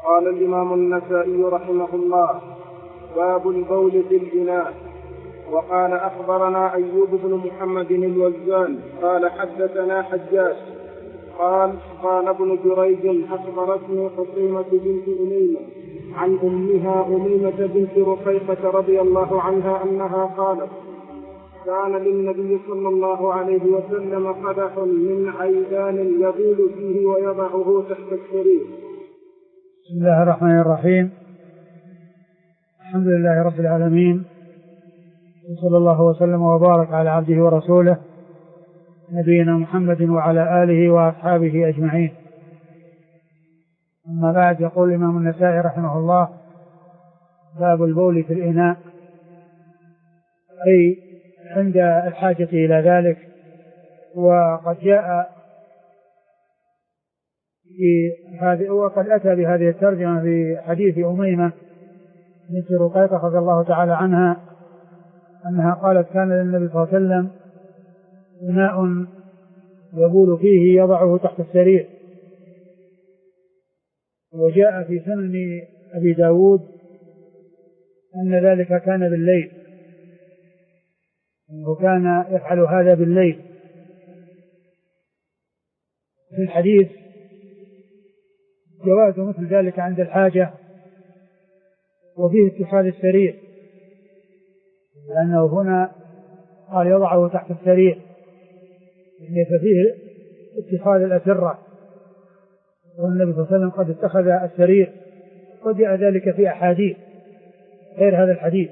قال الإمام النسائي رحمه الله: باب البول في الإناء. وقال: أخبرنا أيوب بن محمد الوزان قال: حدثنا حجاج قال ابن جريج: أخبرتني حصيمة بنت أميمة عن أمها أميمة بنت رقيقة رضي الله عنها أنها قالت: كان للنبي صلى الله عليه وسلم قدح من عيدان يبول فيه ويضعه تحت السرير. بسم الله الرحمن الرحيم. الحمد لله رب العالمين، وصلى الله وسلم وبارك على عبده ورسوله نبينا محمد وعلى آله وأصحابه أجمعين. أما بعد، يقول الإمام النسائي رحمه الله: باب البول في الإناء، أي عند الحاجة إلى ذلك. وقد جاء وقد أتى بهذه الترجمة في حديث أميمة بنت رقيقة رضي الله تعالى عنها أنها قالت: كان للنبي صلى الله عليه وسلم إناء يبول فيه يضعه تحت السرير. وجاء في سنن أبي داود أن ذلك كان بالليل، وكان يفعل هذا بالليل. في الحديث جواز مثل ذلك عند الحاجة، وفيه اتخاذ السرير، لأنه هنا قال يضعه تحت السرير، ففيه اتخاذ الأسرة، والنبي صلى الله عليه وسلم قد اتخذ السرير، وجاء ذلك في أحاديث غير هذا الحديث.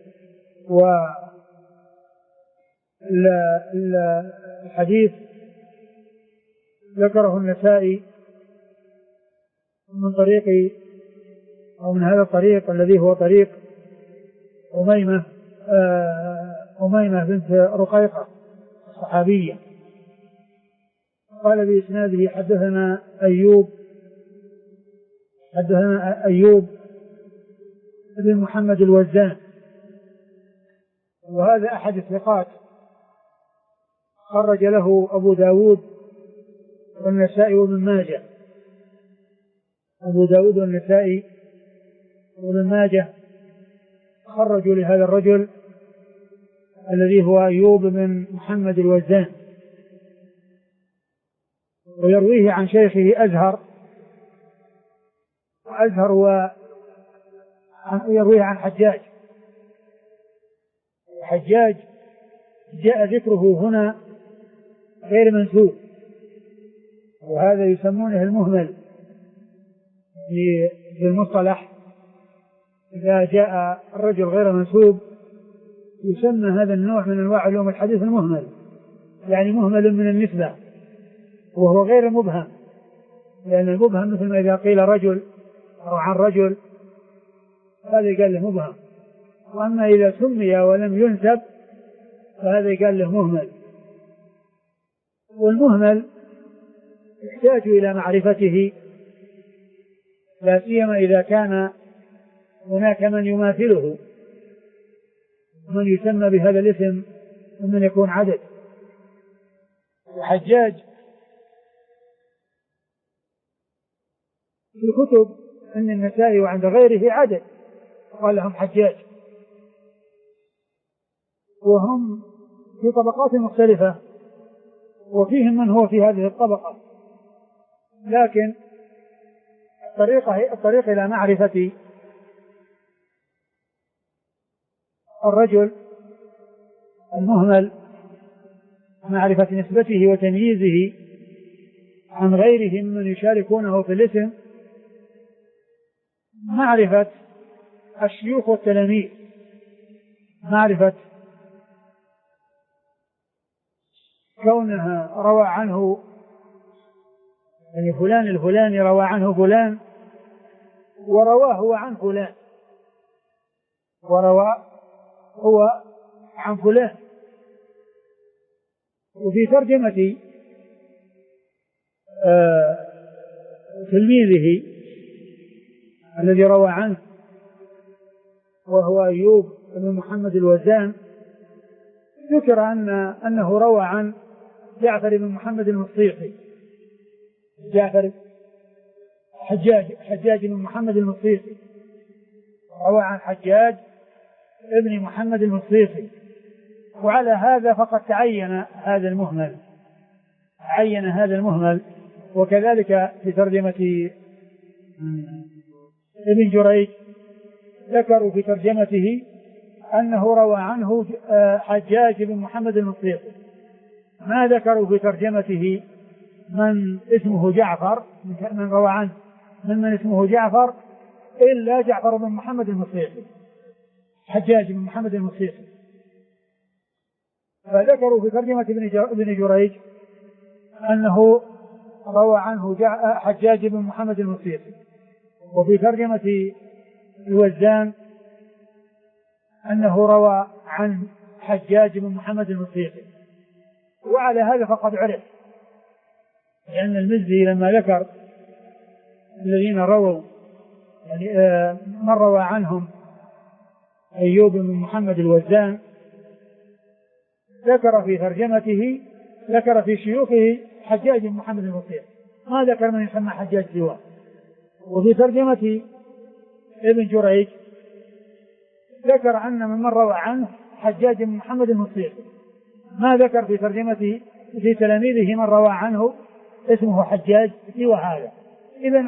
والحديث ذكره النسائي من طريق أو من هذا الطريق الذي هو طريق أميمة بنت رقيقة الصحابية. قال بإسناده: حدثنا أيوب بن محمد الوزان، وهذا أحد الثقات، خرج له أبو داود والنسائي وابن ماجه. أبو داود والنسائي وابن ماجه خرجوا لهذا الرجل الذي هو أيوب بن محمد الوزان، ويرويه عن شيخه أزهر، ويرويه عن حجاج جاء ذكره هنا غير منسوب، وهذا يسمونه المهمل في المصطلح. إذا جاء الرجل غير منسوب يسمى هذا النوع من أنواع علوم الحديث المهمل، يعني مهمل من النسبة، وهو غير مبهم، لأن المبهم مثل ما إذا قيل رجل أو عن رجل هذا يقال له مبهم، وأما إذا سمي ولم ينسب فهذا يقال له مهمل. والمهمل يحتاج إلى معرفته، لا سيما إذا كان هناك من يماثله، من يسمى بهذا الاسم ومن يكون عدد. وحجاج في كتب أن النسائي وعند غيره عدد، قال لهم حجاج، وهم في طبقات مختلفة، وفيهم من هو في هذه الطبقة، لكن الطريق إلى معرفة الرجل المهمل، معرفة نسبته وتمييزه عن غيرهم من يشاركونه في الاسم، معرفة الشيوخ والتلاميذ، معرفة كونها روى عنه، يعني فلان الفلاني روى عنه فلان، ورواه هو عن فلان، وروى هو عن فلان. وفي ترجمة تلميذه الذي روى عنه وهو أيوب بن محمد الوزان ذكر أنه روى عن جعفر بن محمد المصيحي، جعفر حجاج بن محمد المصيصي، روى عن حجاج ابن محمد المصيصي. وعلى هذا فقد تعين هذا المهمل. وكذلك في ترجمة ابن جريج ذكروا في ترجمته أنه روى عنه حجاج بن محمد المصيصي، ما ذكروا في ترجمته من اسمه جعفر، من روى عنه من اسمه جعفر إلا جعفر بن محمد المصيصي، حجاج بن محمد المصيصي. فذكروا في ترجمة ابن جريج أنه روى عنه حجاج بن محمد المصيصي. وفي ترجمة الوزان أنه روى عن حجاج بن محمد المصيصي. وعلى هذا فقد عرف، لأن المزي لما ذكر الذين رووا يعني من روى عنهم أيوب بن محمد الوزان، ذكر في ترجمته ذكر في شيوخه حجاج بن محمد المصيصي، ما ذكر من يسمى حجاج سواه. وفي ترجمة ابن جريج ذكر أن من روى عنه حجاج بن محمد المصيصي، ما ذكر في ترجمته في تلاميذه من روى عنه اسمه حجاج سوى هذا. إذا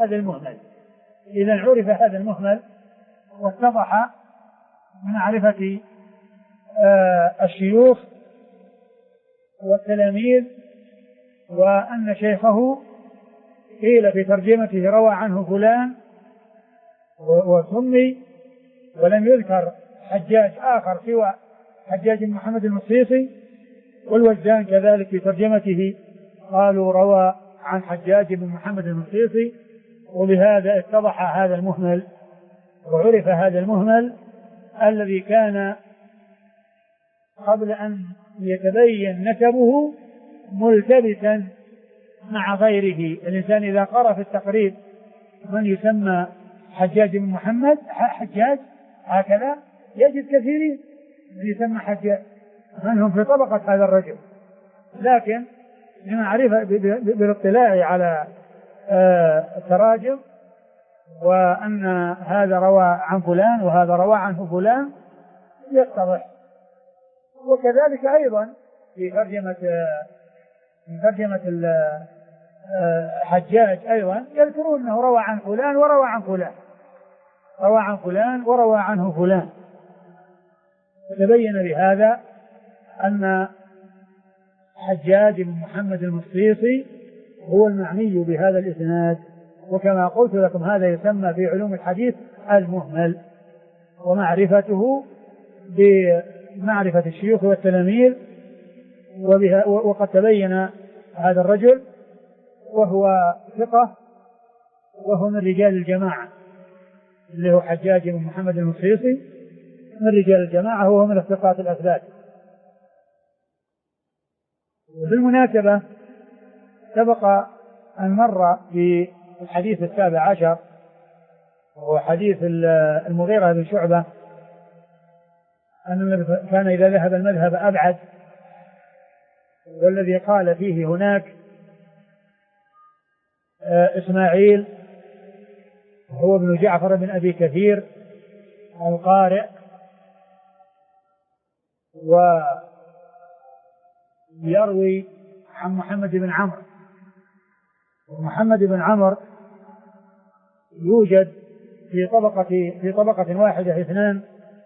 عرف هذا المهمل واتضح من معرفة الشيوخ والتلاميذ، وأن شيخه قيل في ترجمته روى عنه فلان وسمي، ولم يذكر حجاج آخر سوى حجاج بن محمد المصيصي. والوزان كذلك في ترجمته قالوا روى عن حجاج بن محمد المصيصي. وبهذا اتضح هذا المهمل وعرف هذا المهمل الذي كان قبل أن يتبين نسبه ملتبسا مع غيره. الإنسان إذا قرأ في التقريب من يسمى حجاج بن محمد حجاج هكذا يجد كثيرين من يسمى حجاج من هم في طبقة هذا الرجل، لكن لمعرفة بالاطلاع على التراجم وأن هذا روى عن فلان وهذا روى عنه فلان يتضح. وكذلك أيضا في ترجمة حجاج أيضا يذكرون أنه روى عن فلان وروى عن فلان، روى عن فلان وروى عنه فلان. تبين بهذا أن حجاج بن محمد المصيصي هو المعني بهذا الإسناد. وكما قلت لكم هذا يسمى في علوم الحديث المهمل، ومعرفته بمعرفة الشيوخ والتلاميذ. وقد تبين هذا الرجل وهو ثقة، وهو من رجال الجماعة، اللي هو حجاج بن محمد المصيصي من رجال الجماعة، هو من الثقات الأثبات. وبالمناسبة سبق أن مر في الحديث 17 وهو حديث المغيرة بن شعبة أن كان إذا ذهب المذهب أبعد، والذي قال فيه هناك إسماعيل هو ابن جعفر بن أبي كثير القارئ، ويروي عن محمد بن عمرو. ومحمد بن عمرو يوجد في طبقة واحدة اثنان،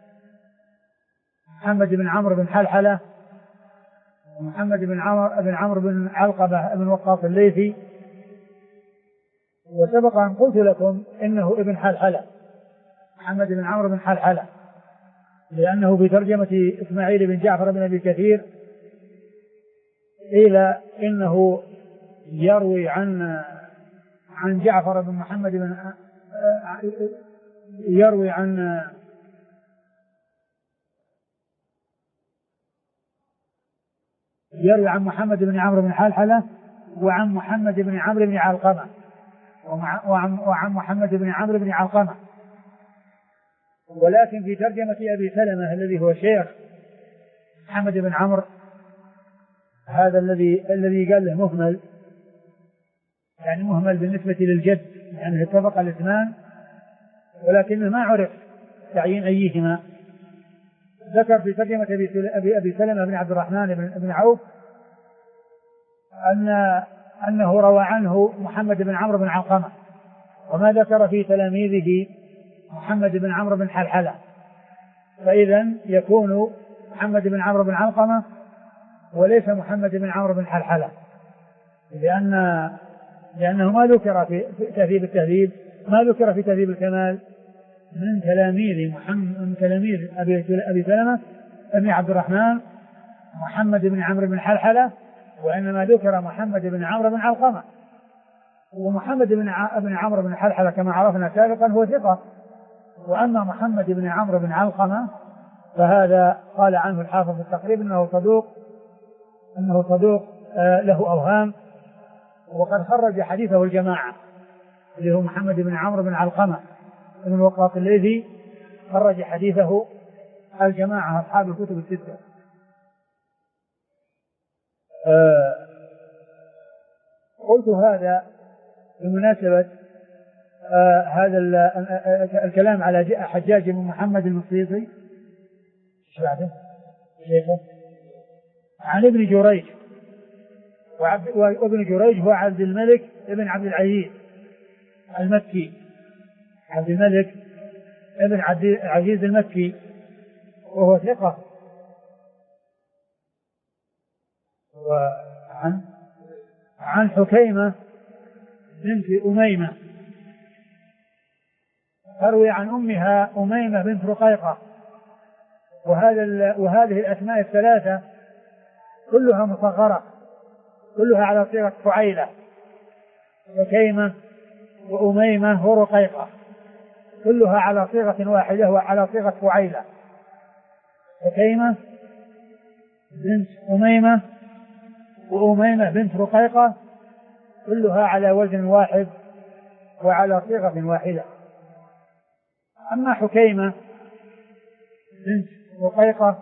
محمد بن عمرو بن حلحلة ومحمد بن عمرو بن علقبة بن وقاص الليثي. وسبق أن قلت لكم إنه ابن حلحلة، محمد بن عمرو بن حلحلة، لأنه في ترجمة إسماعيل بن جعفر بن أبي كثير قيل إنه يروي عن جعفر بن محمد بن يروي عن محمد بن عمرو بن حلحلة وعن محمد بن عمرو بن علقمة وعن محمد بن عمرو بن علقمة. ولكن في ترجمة أبي سلمة الذي هو شيخ محمد بن عمرو هذا الذي قال له مهمل، يعني مهمل بالنسبة للجد يعني اتفق الاثنان ولكن ما عرف تعيين أيهما. ذكر في ترجمة أبي سلمة بن عبد الرحمن بن عوف أنه روى عنه محمد بن عمرو بن علقمة، وما ذكر في تلاميذه محمد بن عمرو بن حلحلة، فإذا يكون محمد بن عمرو بن علقمة وليس محمد بن عمرو بن حلحلة، لأنه ما ذكر في تهذيب التهذيب، ما ذكر في تهذيب الكمال من تلاميذ أبي سلمة بن عبد الرحمن محمد بن عمرو بن حلحلة، وإنما ذكر محمد بن عمرو بن علقمة. ومحمد بن عمرو بن حلحلة كما عرفنا سابقا هو ثقة، وأما محمد بن عمرو بن علقمة فهذا قال عنه الحافظ في التقريب أنه صدوق له أوهام، وقد خرج حديثه الجماعة، اللي هو محمد بن عمرو بن علقمة بن وقاص الليثي، خرج حديثه الجماعة أصحاب الكتب الستة. قلت هذا بمناسبة هذا الكلام على حجاج بن محمد المصيصي عن ابن جريج، وابن جريج هو عبد الملك ابن عبد العزيز المكي، عبد الملك ابن عبد العزيز المكي، وهو ثقة. عن حكيمة بنت أميمة تروي عن أمها أميمة بنت رقيقة، وهذه الأسماء الثلاثة كلها مصغرة، كلها على صيغة فعيلة، حكيمة وأميمة ورقيقة، كلها على صيغة واحدة وعلى صيغة فعيلة، حكيمة بنت أميمة وأميمة بنت رقيقة، كلها على وزن واحد وعلى صيغة واحدة. أما حكيمة بنت رقيقة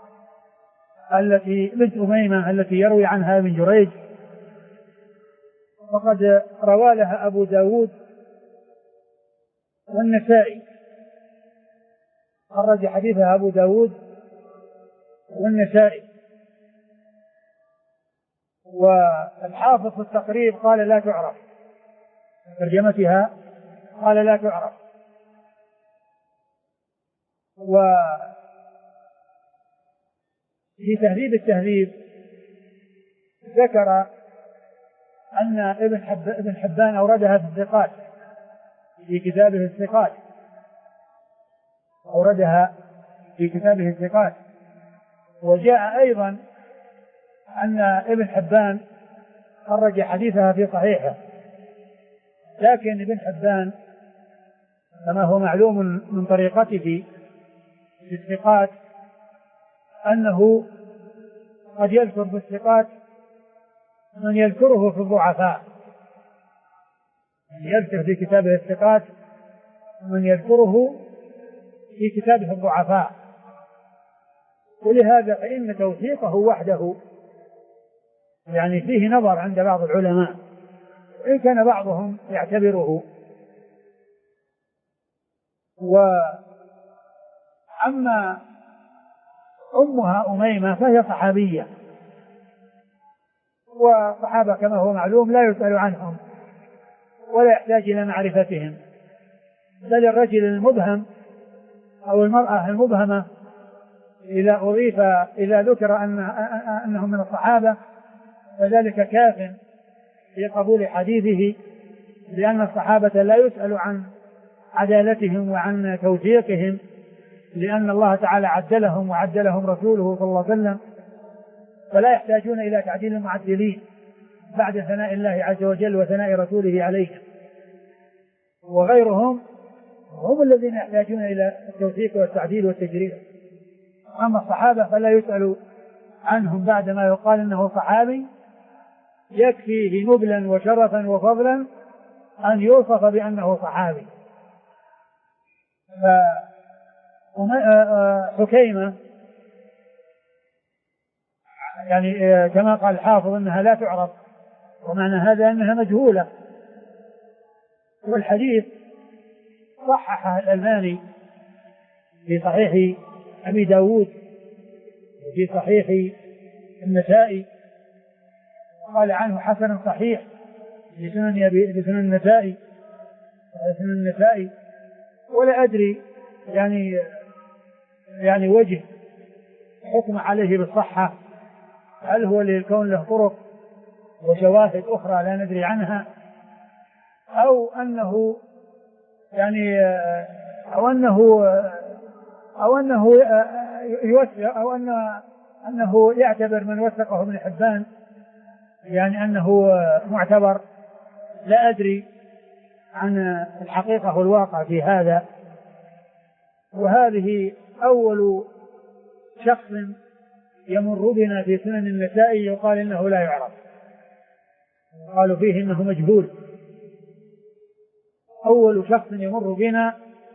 بنت أميمة التي يروي عنها ابن جريج، فقد روى لها أبو داود والنسائي، خرج حديثها أبو داود والنسائي. والحافظ في التقريب قال لا تعرف، ترجمتها قال لا تعرف. وفي تهذيب التهذيب ذكر أن ابن حبان أوردها في الثقات، في كتابه الثقات، أوردها في كتابه الثقات. وجاء أيضا أن ابن حبان خرج حديثها في صحيحه، لكن ابن حبان كما هو معلوم من طريقته في الثقات أنه قد يذكر في الثقات من يذكره في الضعفاء، يذكر في كتابه الثقات من يذكره في كتابه الضعفاء، ولهذا فإن توثيقه وحده يعني فيه نظر عند بعض العلماء، إن كان بعضهم يعتبره. وأما أمها أميمة فهي صحابية، وصحابة كما هو معلوم لا يسأل عنهم ولا يحتاج إلى معرفتهم، بل الرجل المبهم أو المرأة المبهمة إذا ذكر أنهم من الصحابة فذلك كاف في قبول حديثه، لأن الصحابة لا يسأل عن عدالتهم وعن توثيقهم، لأن الله تعالى عدلهم وعدلهم رسوله صلى الله عليه وسلم، فلا يحتاجون إلى تعديل المعدلين بعد ثناء الله عز وجل وثناء رسوله عليهم. وغيرهم هم الذين يحتاجون إلى التوثيق والتعديل والتجريح. أما الصحابة فلا يسأل عنهم بعدما يقال أنه صحابي، يكفيه نبلا وشرفا وفضلا أن يوصف بأنه صحابي. حكيمة يعني كما قال الحافظ أنها لا تعرف، ومعنى هذا أنها مجهولة، والحديث صححه الألباني في صحيح أبي داود وفي صحيح النسائي، قال عنه حسن صحيح لسنن النسائي، ولا أدري يعني وجه حكم عليه بالصحة، هل هو للكون له طرق وشواهد أخرى لا ندري عنها، أو أنه أنه يعتبر من وثقه ابن حبان أنه معتبر. لا أدري عن الحقيقة والواقع في هذا. وهذه أول شخص يمر بنا في سنن النسائي يقال إنه لا يعرف، قالوا فيه إنه مجهول. أول شخص يمر بنا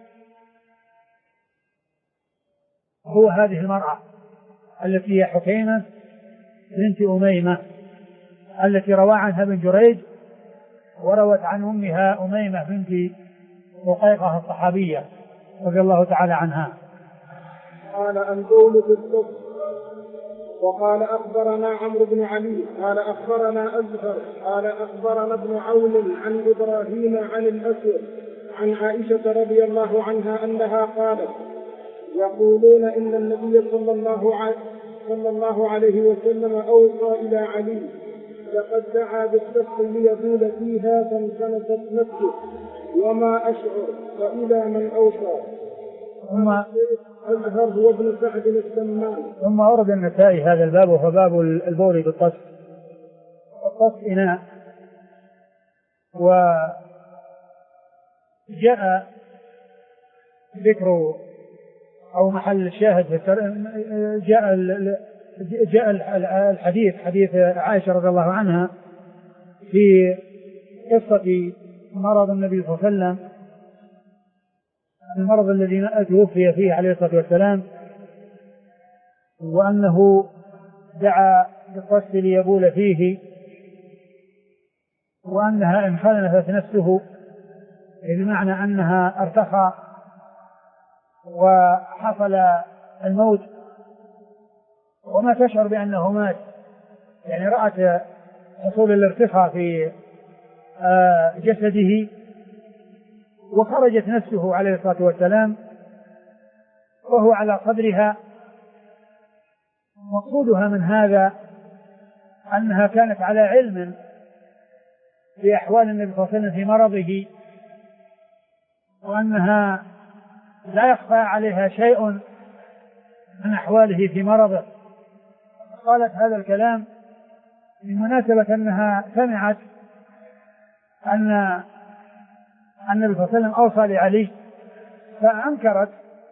هو هذه المرأة التي هي حكيمة بنت أميمة التي روى عنها ابن جريج، وروت عن أمها أميمة بنت رقيقة الصحابية رضي الله تعالى عنها. قال البول في الصف. وقال أخبرنا عمرو بن علي قال أخبرنا أزهر قال أخبرنا ابن عون عن إبراهيم عن الأسود عن عائشة رضي الله عنها أنها قالت: يقولون إن النبي صلى الله عليه وسلم أوصى إلى علي لقد دعا بالصف ليبول فيها فانكنست نفسه وما أشعر فإلى من أوصى. أزهر هو ابن سعد السمان. ثم أورد النسائي هذا الباب وهو باب البول بالطس. الطس إناء، وجاء ذكر أو محل الشاهد جاء الحديث حديث عائشة رضي الله عنها في قصة مرض النبي صلى الله عليه وسلم، المرض الذي توفي فيه عليه الصلاة والسلام، وأنه دعا بالطس ليبول فيه، وأنها انخنثت نفسه، بمعنى أنها ارتخى وحصل الموت وما تشعر بأنه مات، يعني رأت حصول الارتخاء في جسده، وخرجت نفسه عليه الصلاة والسلام وهو على صدرها. مقصودها من هذا أنها كانت على علم بأحوال النبي صلى الله عليه وسلم في مرضه، وأنها لا يخفى عليها شيء من أحواله في مرضه. قالت هذا الكلام بمناسبة أنها سمعت أن النبي صلى الله عليه وسلم أوصى لعلي، فأنكرت،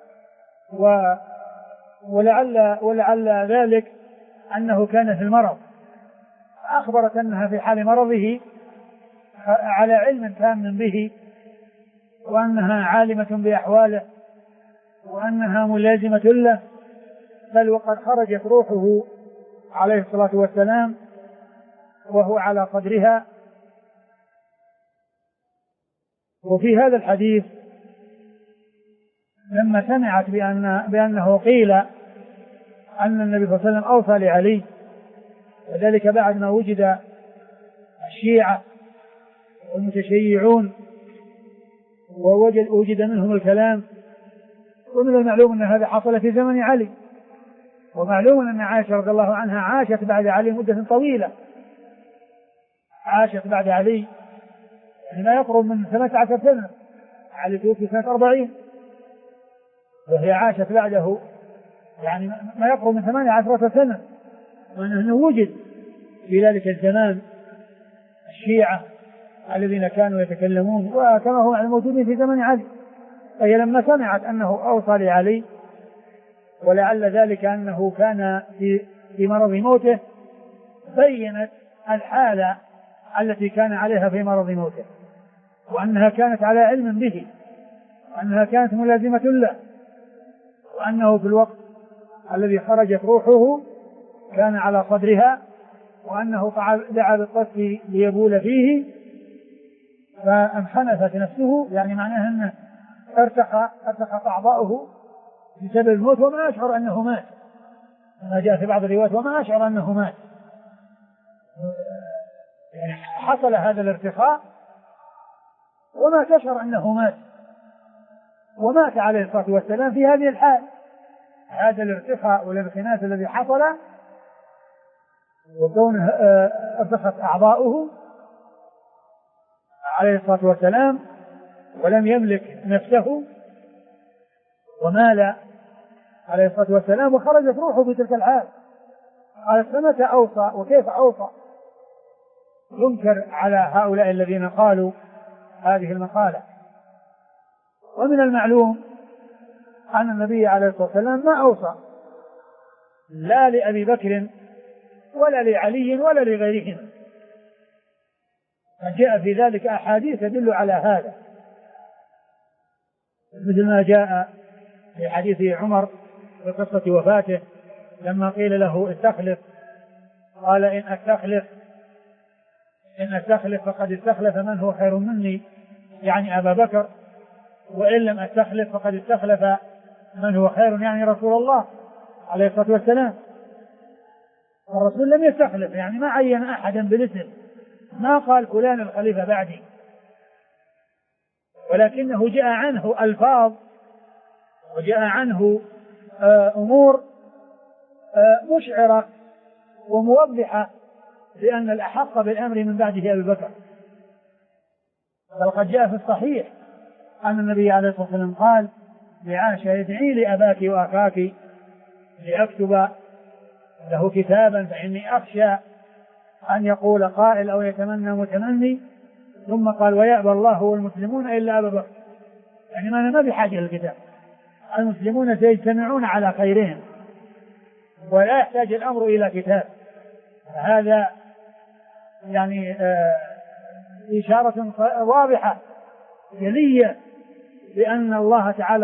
ولعل ذلك أنه كان في المرض، أخبرت أنها في حال مرضه على علم تام به، وأنها عالمة بأحواله، وأنها ملازمة له، بل وقد خرجت روحه عليه الصلاة والسلام وهو على صدرها. وفي هذا الحديث لما سمعت بأنه قيل أن النبي صلى الله عليه وسلم أوصى لعلي، وذلك بعد ما وجد الشيعة والمتشيعون ووجد منهم الكلام، ومن المعلوم أن هذا حصل في زمن علي، ومعلوم أن عائشة رضي الله عنها عاشت بعد علي مدة طويلة، عاشت بعد علي يعني ما يقرب من 18 سنة، علي توفي سنة 40، وهي عاشت بعده يعني ما يقرب من 18 سنة، وأنه وجد في ذلك الزمان الشيعة الذين كانوا يتكلمون وكما هم الموجودين في زمن علي. فهي لما سمعت أنه أوصى لعلي، ولعل ذلك أنه كان في مرض موته، بينت الحالة التي كان عليها في مرض موته، وأنها كانت على علم به، وأنها كانت ملازمة له، وأنه في الوقت الذي خرجت روحه كان على صدرها، وأنه دعا بالطس ليبول فيه، فانحنفت نفسه، يعني معناه أنه ارتخت أعضاؤه بسبب الموت وما أشعر أنه مات، كما جاء في بعض الروايات وما أشعر أنه مات. يعني حصل هذا الارتخاء وما تشعر أنه مات، ومات عليه الصلاة والسلام في هذه الحال. هذا الارتخاء والانخناس الذي حصل وكونه ارتخت أعضاؤه عليه الصلاة والسلام ولم يملك نفسه ومال عليه الصلاة والسلام وخرجت روحه في تلك الحال. قال فمتى أوصى وكيف أوصى؟ ينكر على هؤلاء الذين قالوا هذه المقالة. ومن المعلوم أن النبي عليه الصلاة والسلام ما أوصى لا لأبي بكر ولا لعلي ولا لغيرهم، فجاء في ذلك أحاديث تدل على هذا، مثل ما جاء في حديث عمر في قصة وفاته لما قيل له استخلف، قال إن أستخلف فقد استخلف من هو خير مني، يعني أبا بكر، وإن لم أستخلف فقد استخلف من هو خير، يعني رسول الله عليه الصلاة والسلام. الرسول لم يستخلف، يعني ما عين أحدا بالاسم، ما قال فلان الخليفة بعدي، ولكنه جاء عنه ألفاظ وجاء عنه أمور مشعرة وموضحة بأن الأحق بالأمر من بعده أبي بكر. بل قد جاء في الصحيح أن النبي عليه الصلاة والسلام قال لعائشة ادعي لأباك وأخاك لأكتب له كتابا فإني أخشى أن يقول قائل أو يتمنى متمني، ثم قال ويأبى الله والمسلمون إلا أبا بكر، يعني ما بحاجة للكتاب، المسلمون سيجتمعون على خيرهم ولا يحتاج الأمر إلى كتاب. هذا يعني إشارة واضحة جلية بأن الله تعالى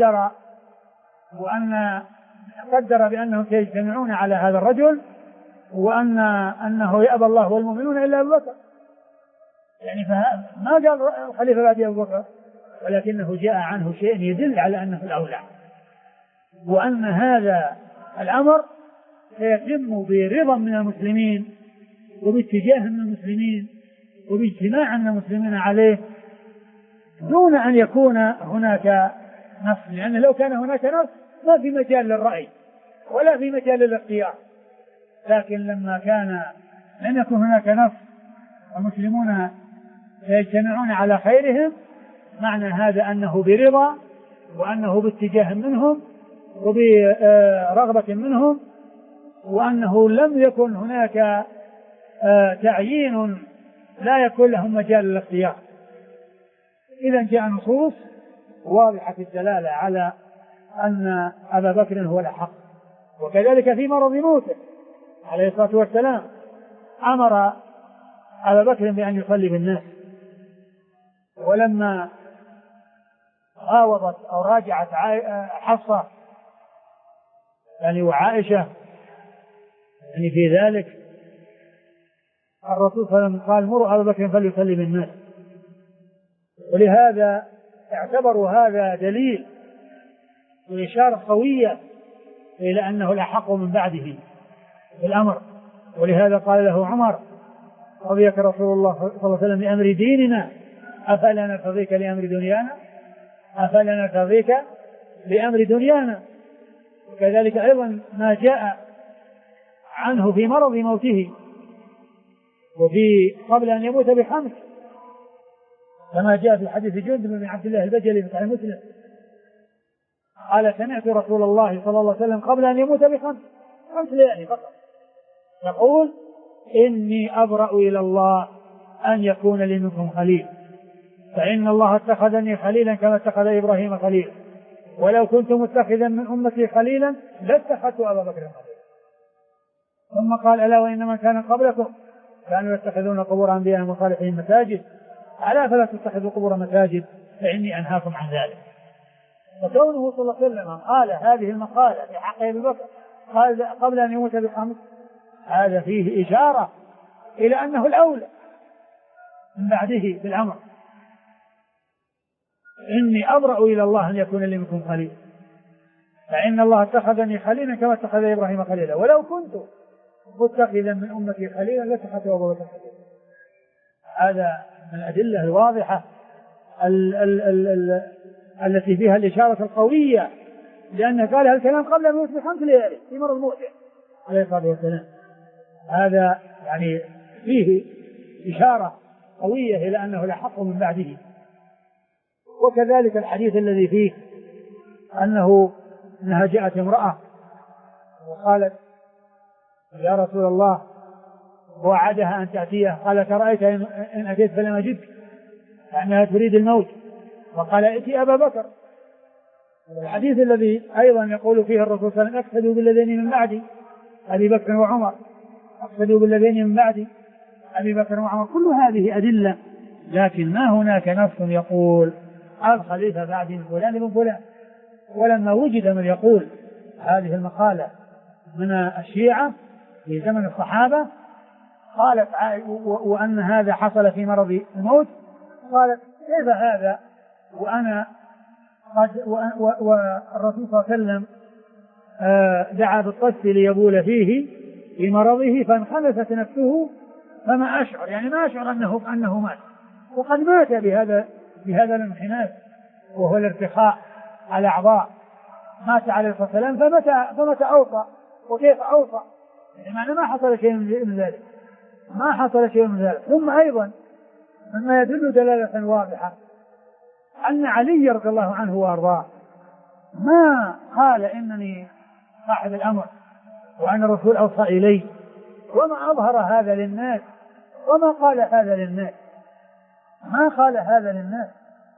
قدر بأنهم سيجتمعون على هذا الرجل، وأنه يأبى الله والمؤمنون إلا أبو بكر، يعني ما قال الخليفة بعد أبو بكر، ولكنه جاء عنه شيء يدل على أنه الأولى، وأن هذا الأمر سيتم برضا من المسلمين وباتجاه من المسلمين وباجتماع من المسلمين عليه دون أن يكون هناك نص، لأن لو كان هناك نص ما في مجال للرأي ولا في مجال للاختيار، لكن لما لم يكن هناك نص والمسلمون يجتمعون على خيرهم، معنى هذا أنه برضا وأنه باتجاه منهم وبرغبة منهم، وأنه لم يكن هناك تعيين لا يكون لهم مجال للاختيار. إذا جاء نصوص واضحة الدلالة على أن أبا بكر هو الأحق. وكذلك في مرض موته عليه الصلاة والسلام أمر أبا بكر بأن يصلي بالناس، ولما غاوضت أو راجعت حفصة يعني وعائشة يعني في ذلك، الرسول صلى الله عليه وسلم قال مروا أبا بكر فليصلي بالناس، ولهذا اعتبروا هذا دليل وإشارة قوية إلى أنه الأحق من بعده في الأمر. ولهذا قال له عمر رضيك رسول الله صلى الله عليه وسلم بأمر ديننا أفلا نرتضيك لأمر دنيانا، أفلا نرتضيك لأمر دنيانا. وكذلك أيضا ما جاء عنه في مرض موته وفي قبل أن يموت ب5، كما جاء في حديث جندب بن عبد الله البجلي في صحيح مسلم قال سمعت رسول الله صلى الله عليه وسلم قبل أن يموت ب5 ليالي فقط يقول إني أبرأ إلى الله أن يكون لي منكم خليل، فإن الله اتخذني خليلا كما اتخذ إبراهيم خليلا، ولو كنت متخذا من أمتي خليلا لاتخذت أبا بكر خليلا. ثم قال ألا وإن من كان قبلكم كانوا يتخذون قبور أنبيائهم وصالحين مساجد، ألا فلا تتخذوا قبور مساجد فإني أنهاكم عن ذلك. فكونه صلى الله عليه وسلم قال هذه المقالة في حق أبي بكر قبل أن يموت ب5، هذا فيه إشارة إلى أنه الأولى من بعده بالأمر، إني أبرأ إلى الله أن يكون لي منكم خليل، فإن الله اتخذني خليلا كما اتخذ إبراهيم خليلا، ولو كنت متخذا من أمتي خليلا لاتخذت أبا بكر خليلا. هذا من الأدلة الواضحة التي فيها الإشارة القوية، لأنه قال الكلام قبل أن يصبح 5 ليالي في مرض موته عليه الصلاة والسلام. هذا يعني فيه إشارة قوية إلى أنه لحق من بعده. وكذلك الحديث الذي فيه أنها جاءت امرأة وقالت يا رسول الله، وعدها أن تأتيه، قالت أرأيت إن أتيت فلم أجدك، لأنها تريد الموت، وقال ائتي أبا بكر. الحديث الذي أيضا يقول فيه الرسول صلى الله عليه وسلم اقتدوا بالذين من بعدي أبي بكر وعمر، اقتدوا بالذين من بعدي أبي بكر وعمر. كل هذه أدلة، لكن ما هناك نص يقول الخليفة بعد من فلان من فلان. ولما وجد من يقول هذه المقالة من الشيعة في زمن الصحابة قالت وأن هذا حصل في مرض الموت، قالت كيف هذا وأنا والرسول صلى الله عليه وسلم دعا بالطست ليبول فيه في مرضه فانخلفت نفسه فما أشعر، يعني ما أشعر أنه مات، وقد مات بهذا الانحناف وهو الارتخاء على أعضاء، مات عليه الصلاة والسلام فمتى أوصى وكيف أوصى، يعني ما حصل شيء من ذلك، ما حصل شيء من ذلك. ثم أيضا مما يدل دلالة واضحة أن علي رضي الله عنه وأرضاه ما قال إنني صاحب الأمر وأن الرسول أوصى إلي، وما أظهر هذا للناس وما قال هذا للناس، ما قال هذا للناس.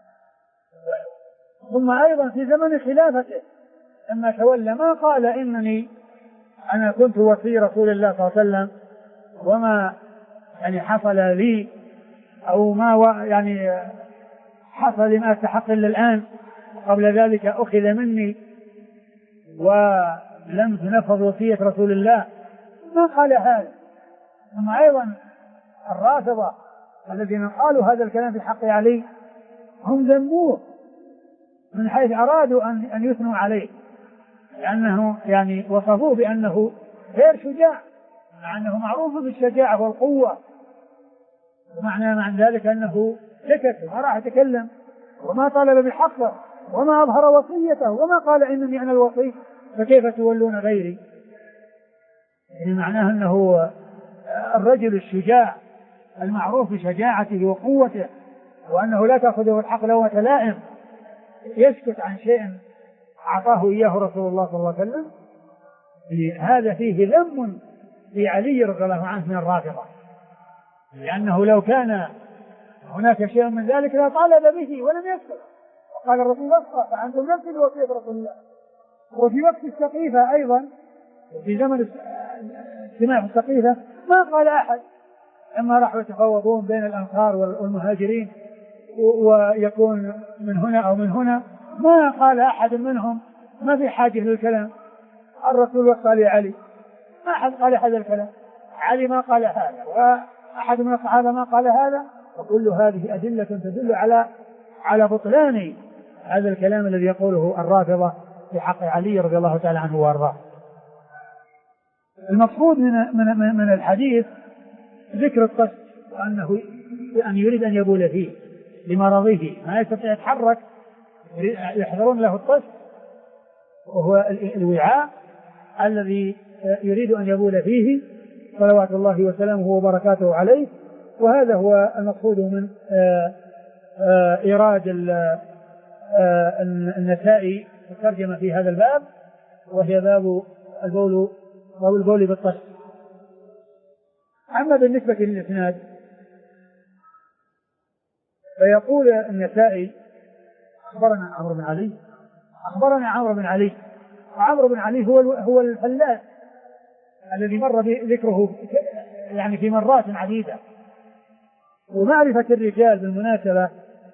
ثم أيضا في زمن خلافته لما تولى ما قال إنني أنا كنت وصي رسول الله صلى الله عليه وسلم وما يعني حصل لي أو ما يعني حصل لما أستحق إلا الآن، قبل ذلك أخذ مني ولم تنفذ وصية رسول الله، ما قال هذا. ثم أيضا الرافضة الذين قالوا هذا الكلام في حق علي هم ذموه من حيث أرادوا أن يثنوا عليه، لأنه يعني وصفوه بأنه غير شجاع، مع أنه معروف بالشجاعة والقوة، معنى ذلك أنه سكت وما راح يتكلم وما طالب بحقه وما أظهر وصيته وما قال إنني أنا الوصي فكيف تولون غيري. يعني معناه أنه الرجل الشجاع المعروف بشجاعته وقوته وأنه لا تأخذه الحق لومة لائم يسكت عن شيء أعطاه إياه رسول الله صلى الله عليه وسلم. هذا فيه ذم في علي رضي الله عنه من الرافضة، لأنه لو كان هناك شيء من ذلك لا طالب به ولم يسكت، وقال الرسول اصفى فأنتم نفس وصية رسول الله. وفي وقت السقيفة أيضا في زمن اجتماع السقيفة ما قال أحد لما راحوا يتفاوضون بين الأنصار والمهاجرين ويكون من هنا أو من هنا، ما قال أحد منهم ما في حاجة للكلام، الرسول وصى لعلي، ما أحد قال هذا الكلام، علي ما قال هذا وأحد من الصحابة ما قال هذا. وكل هذه أدلة تدل على بطلان هذا الكلام الذي يقوله الرافضة في حق علي رضي الله تعالى عنه وارضاه. المقصود من الحديث ذكر الطست، وأنه أن يريد أن يبول فيه لمرضه ما يستطيع يتحرك، يحضرون له الطست وهو الوعاء الذي يريد أن يبول فيه صلوات الله وسلامه وبركاته عليه. وهذا هو المقصود من إيراد النسائي الترجمة في هذا الباب، وهي باب البول بالطست. أما بالنسبة للإسناد فيقول النسائي أخبرنا عمرو بن علي، وعمرو بن علي هو الفلاس الذي مر ذكره يعني في مرات عديدة. ومعرفة الرجال بالمناسبة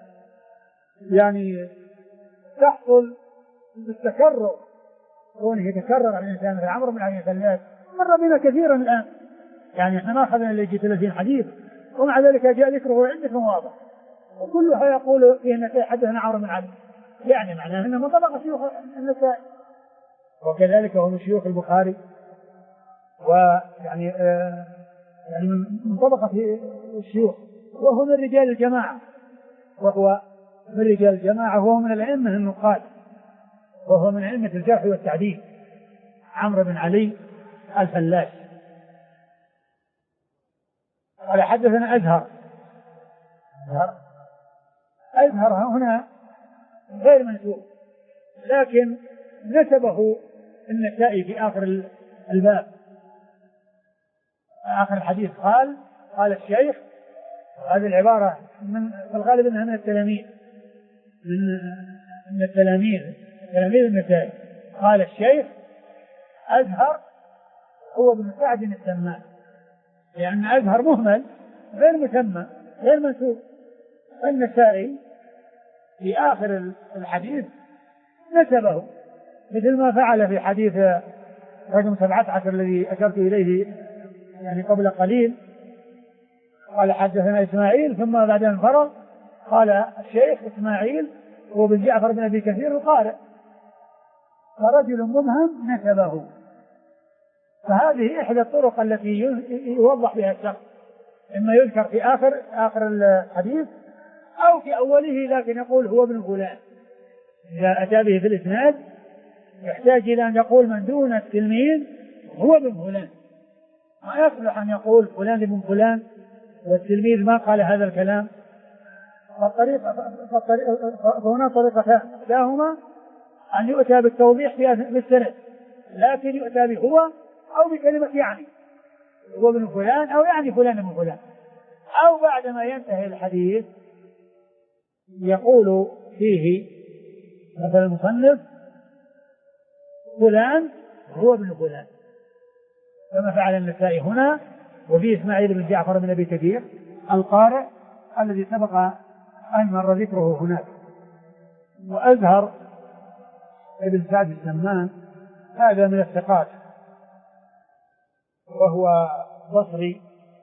يعني تحصل بالتكرر، كونه يتكرر على الإنسان. في عمرو بن علي الفلاس مر بنا كثيرا الآن، يعني احنا ما أخذنا اللي يجي 30 حديث، ومع ذلك جاء ذكره عدة مواضع وكلها يقول فيه النسائي حدثنا عمرو بن علي، يعني معناه أنه من طبقة شيوخ النسائي، وكذلك هو من شيوخ البخاري، ويعني يعني من طبقة الشيوخ، وهو من رجال الجماعة، وهو من الأئمة النقاد، وهو من أئمة الجرح والتعديل، عمرو بن علي الفلاس. قال حدثنا أزهر هنا غير منسوب، لكن نسبه النسائي في آخر الباب، آخر الحديث قال الشيخ، هذه العبارة في الغالب أنها من التلاميذ، تلاميذ النسائي. قال الشيخ أزهر هو بن سعد السمان، لأن أزهر مهمل غير مسمى غير منسوب. النسائي في آخر الحديث نسبه، مثل ما فعل في حديث رقم 17 الذي أشرت إليه يعني قبل قليل. قال حدثنا إسماعيل، ثم بعد أن فرغ قال الشيخ إسماعيل هو بن جعفر بن أبي كثير القارئ، فرجل مبهم نسبه. فهذه إحدى الطرق التي يوضح بها الشخص، إما يذكر في آخر الحديث أو في أوله، لكن يقول هو ابن فلان. إذا أتى به في الإسناد يحتاج إلى أن يقول من دون التلميذ هو ابن فلان، ما يصلح أن يقول فلان ابن فلان والتلميذ ما قال هذا الكلام. فهنا طريقتان، إحداهما أن يؤتى بالتوضيح في السند، لكن يؤتى به أو بكلمة يعني هو ابن فلان أو يعني فلان ابن فلان، أو بعدما ينتهي الحديث يقول فيه مثل المصنف فلان هو ابن فلان، كما فعل النسائي هنا. وفي إسماعيل بن جعفر بن أبي كثير القارئ الذي سبق أن مر ذكره هناك. وأزهر ابن سعد السمان هذا من الثقات، وهو بصري،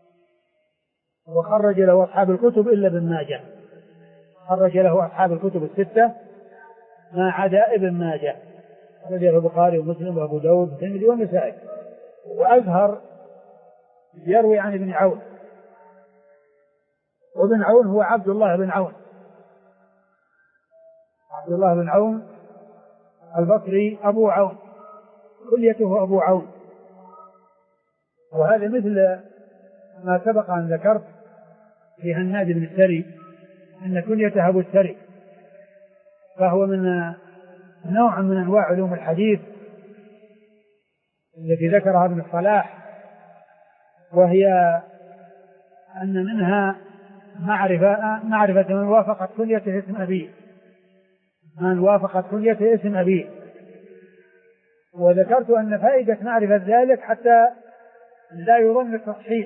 وخرج له أصحاب الكتب إلا ابن ماجه، خرج له أصحاب الكتب الستة ما عدا ابن ماجه، خرج له البخاري ومسلم وأبو داود والترمذي والنسائي. وأزهر يروي عن ابن عون، وابن عون هو عبد الله بن عون، عبد الله بن عون البصري أبو عون، كليته أبو عون. وهذا مثل ما سبق أن ذكرت في هناد بن السري أن كنيته أبو السري، فهو من نوع من أنواع علوم الحديث التي ذكرها ابن الصلاح، وهي أن منها معرفة من وافقت كنيته اسم أبيه، من وافقت كنيته اسم أبيه. وذكرت أن فائدة معرفة ذلك حتى لا يظن التصحيح،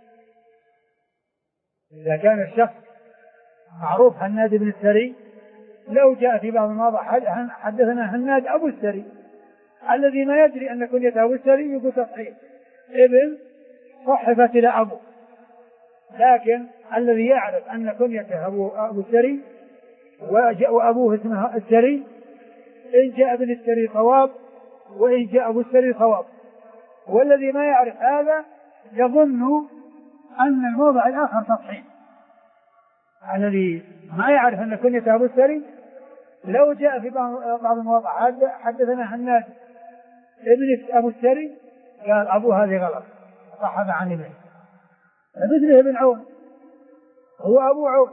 إذا كان الشخص معروف هناد بن السري، لو جاء في بعض المواضع حدثنا هناد أبو السري، الذي ما يدري أن كنيته أبو السري يقول تصحيح ابن صحفت إلى أبو، لكن الذي يعرف أن كنيته أبو السري وأبوه اسمه السري، إن جاء ابن السري صواب وإن جاء أبو السري صواب. والذي ما يعرف هذا يظن أن الموضع الآخر تصحيح. الذي ما يعرف أن كنيته أبو السري لو جاء في بعض المواضع حدثنا هناد ابن أبو السري قال أبو هذه غلط، صحف عن ابنه. مثله ابن عون هو أبو عون،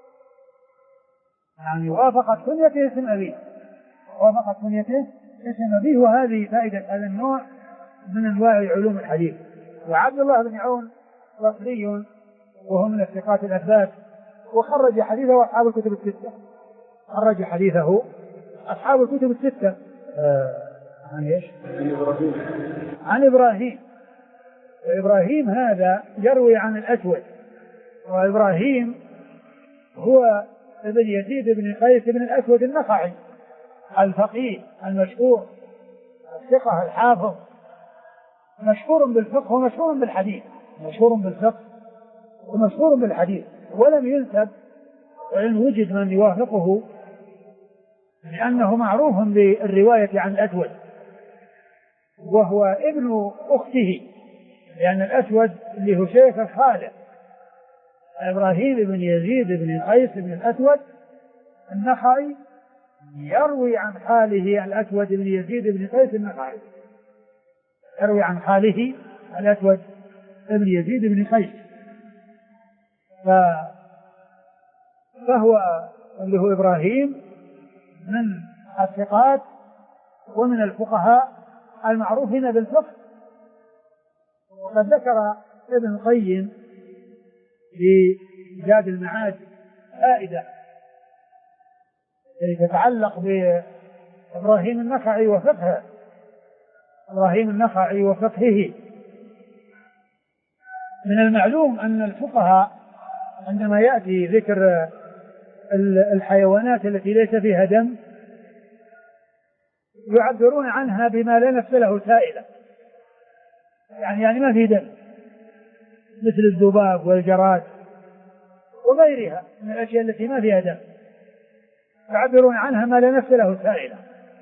يعني وافقت كنيته اسم أبيه، وافقت كنيته اسم أبيه. وهذه فائدة هذا النوع من أنواع علوم الحديث. وعبد الله بن عون بصري وهو من الثقات الأثبات، وخرج حديثه أصحاب الكتب الستة، خرج حديثه أصحاب الكتب الستة. عن إيش؟ عن إبراهيم. وإبراهيم هذا يروي عن الأسود، وإبراهيم هو ابن يزيد بن قيس بن الأسود النخعي الفقيه المشهور الثقة الحافظ، مشهور بالفقه ومشهور بالحديث، مشهور بالفقه ومشهور بالحديث، ولم ينسب وإن وجد من يوافقه، لأنه معروف بالرواية عن الأسود، وهو ابن أخته، لأن الأسود اللي هو شيخ الخالة إبراهيم بن يزيد بن قيس بن الأسود النخعي، يروي عن خاله الأسود بن يزيد بن قيس النخعي، يروي عن خاله الأسود بن يزيد بن قيس. فهو اللي هو إبراهيم من الثقات ومن الفقهاء المعروفين بالفقه. وقد ذكر ابن القيم في زاد المعاد فائدة تتعلق بإبراهيم النخعي وفقهه، إبراهيم النخعي وفقهه. من المعلوم أن الفقهاء عندما يأتي ذكر الحيوانات التي ليس فيها دم يعبرون عنها بما لا نفس له سائلة، يعني ما في دم، مثل الذباب والجراد وغيرها من الأشياء التي ما فيها دم، يعبرون عنها ما لا نفس له سائلة.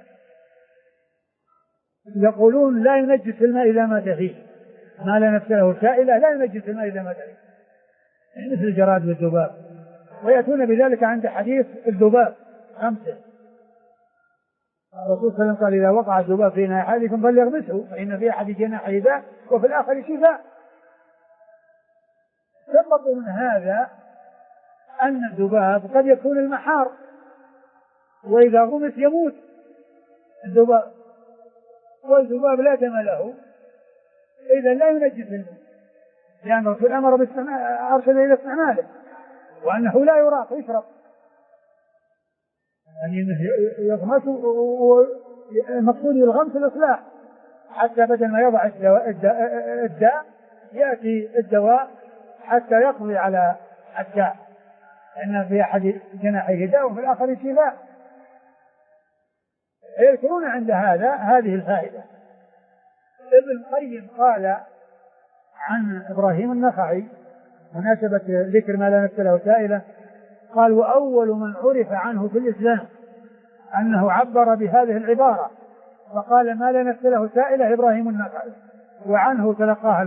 يقولون لا ينجس الماء إذا مات فيه، ما لا نفس له سائلة لا ينجس الماء إذا مات فيه، مثل الجراد والذباب. ويأتون بذلك عند حديث الذباب 5. الرسول صلى الله عليه وسلم قال: إذا وقع الذباب في إناء أحدكم فليغمسه فإن في أحد جناحه داء وفي الآخر شفاء. سبب من هذا أن الذباب قد يكون المحار، وإذا غمس يموت الذباب، والذباب لا دم له، إذا لا ينجس الماء، لأن الرسول أرشد إلى استعماله، وأنه لا يراق يشرب، يعني يغمس، المقصود بالغمس الإصلاح، حتى بدل ما يضع الداء يأتي الدواء حتى يقضي على الداء، لأن في أحد جناحيه داء وفي الآخر شفاء. يذكرون عند هذه الفائدة. ابن القيم قال عن إبراهيم النخعي مناسبة ذكر ما لا نفس له سائلة، قال: وأول من عرف عنه في الإسلام أنه عبر بهذه العبارة فقال ما لا نفس له سائلة إبراهيم النخعي، وعنه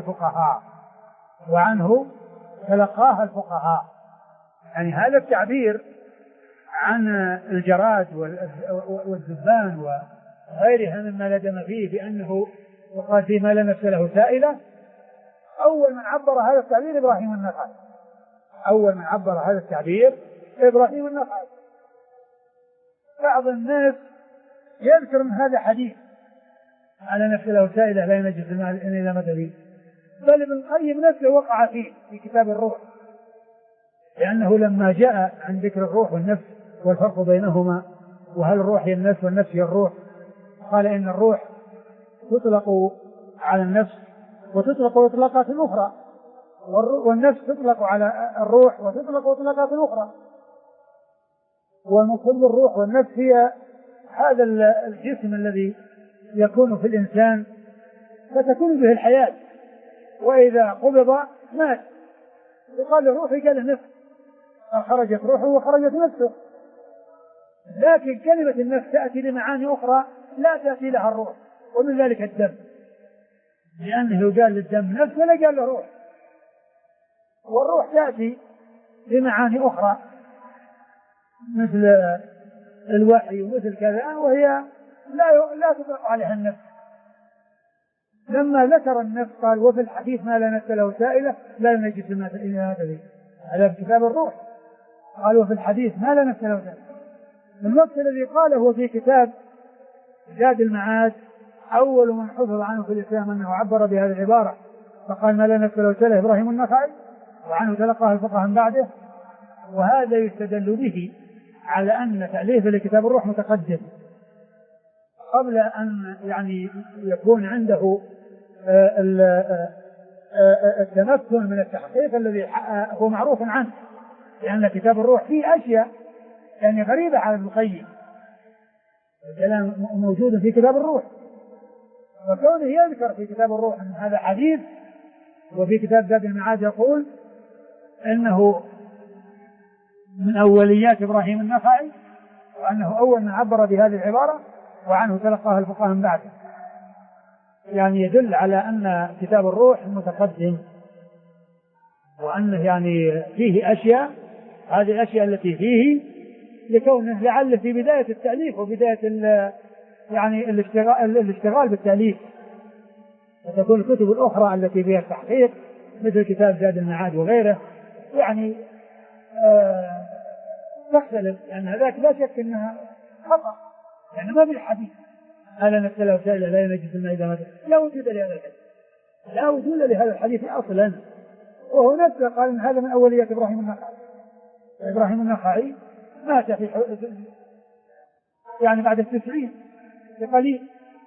تلقاها الفقهاء. يعني هذا التعبير عن الجراد والذبان وغيرها مما لا دم فيه بأنه وقال فيه ما لا نفس له سائلة، أول من عبر هذا التعبير إبراهيم النخعي، أول من عبر هذا التعبير إبراهيم النخعي. بعض الناس يذكر من هذا حديث على نفس له سائلة لا ينجس الماء إذا مات فيه، بل ابن القيم نفسه وقع فيه في كتاب الروح، لأنه لما جاء عن ذكر الروح والنفس والفرق بينهما، وهل الروح هي النفس والنفس هي الروح، قال إن الروح تطلق على النفس وتطلق إطلاقات أخرى، والنفس تطلق على الروح وتطلق إطلاقات أخرى. والمقصود بالروح والنفس هي هذا الجسم الذي يكون في الإنسان فتكون به الحياة، وإذا قبض مات، يقال الروح قال النفس، خرجت روحه وخرجت نفسه. لكن كلمة النفس تأتي لمعاني أخرى لا تأتي لها الروح، ومن ذلك الدم، لأنه قال للدم نفس ولا قال له روح، والروح تأتي لمعاني أخرى مثل الوحي ومثل كذا، وهي لا تطلق عليها النفس. لما ذكر النفس قال: وفي الحديث ما لا نفس له سائلة لا ينجس الماء إذا مات فيه، هذا في كتاب الروح. قال: وفي الحديث ما لا نفس له سائلة. النص الذي قاله هو في كتاب زاد المعاد، أول من حفظ عنه في الإسلام أنه عبر بهذه العبارة فقال ما لا نفس له سائلة إبراهيم النخعي، وعنه تلقاه الفقهاء من بعده. وهذا يستدل به على أن تأليف لكتاب الروح متقدم قبل أن يعني يكون عنده التمكن من التحقيق الذي هو معروف عنه، لأن كتاب الروح فيه أشياء يعني غريبة على ابن القيم، الكلام موجود في كتاب الروح، وكونه يذكر في كتاب الروح أن هذا حديث، وفي كتاب زاد المعاد يقول إنه من أوليات إبراهيم النخعي، وأنه أول من عبر بهذه العبارة، وعنه تلقاها الفقهاء من بعده. يعني يدل على أن كتاب الروح متقدم، وأنه يعني فيه أشياء، هذه الأشياء التي فيه لكونه لعل في بداية التأليف وبداية يعني الاشتغال بالتأليف، وتكون الكتب الأخرى التي فيها التحقيق مثل كتاب زاد المعاد وغيره يعني تختلف، لأن هذاك لا شك أنها خطأ، يعني ما بالحديث ألا نبتلى سائلة لا ينجس الماء إذا مات، لا وجود لهذا الحديث، لا وجود لهذا الحديث أصلا. وهو نفسه قال إن هذا من أوليات إبراهيم النخعي. إبراهيم النخعي مات في يعني بعد 90 بقليل.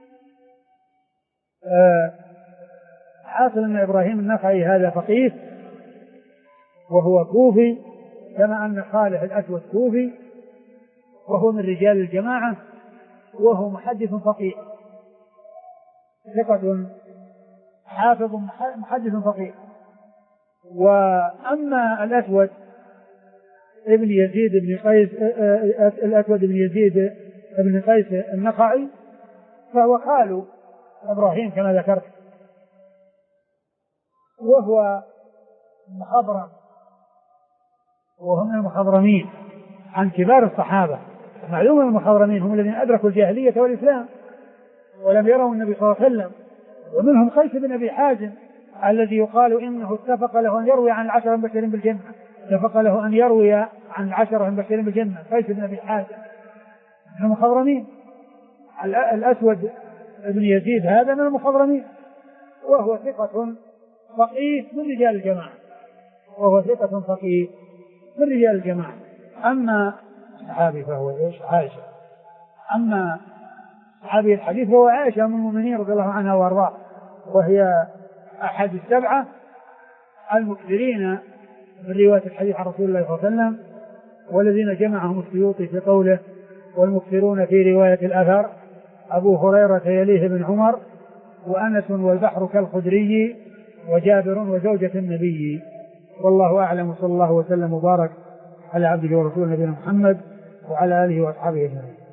حاصل أن إبراهيم النخعي هذا فقيه، وهو كوفي، كما أن خاله الأسود كوفي، وهو من رجال الجماعة، وهو محدث فقيه، ثقة حافظ محدث فقيه. وأما الأسود ابن يزيد بن قيس، الأسود بن يزيد بن قيس النخعي، فهو خال إبراهيم كما ذكرت، وهو مخضرم، وهم المخضرمين عن كبار الصحابة. معلوم المخضرمين هم الذين أدركوا الجاهلية والإسلام ولم يروا النبي صلى الله عليه وسلم، ومنهم قيس بن أبي حازم الذي يقال إنه اتفق له أن يروي عن 10 المبشرين بالجنة، اتفق له أن يروي عن 10 المبشرين بالجنة، قيس بن أبي حازم من المخضرمين. الأسود بن يزيد هذا من المخضرمين، وهو ثقة فقيه من رجال الجماعة، وهو ثقة فقيه من رجال الجماعة. أما صحابي فهو إيش؟ عائشة. أما صحابي الحديث فهو عائشة من المؤمنين رضي الله عنها وارضاها، وهي أحد السبعة المكثرين من رواية الحديث عن رسول الله صلى الله عليه وسلم، والذين جمعهم السيوطي في قوله والمكثرون في رواية الأثر أبو هريرة يليه بن عمر وأنس والبحر كالخدري وجابر وزوجة النبي. والله أعلم، صلى الله وسلم وبارك على عبده ورسوله نبينا محمد وعلى آله وأصحابه أجمعين.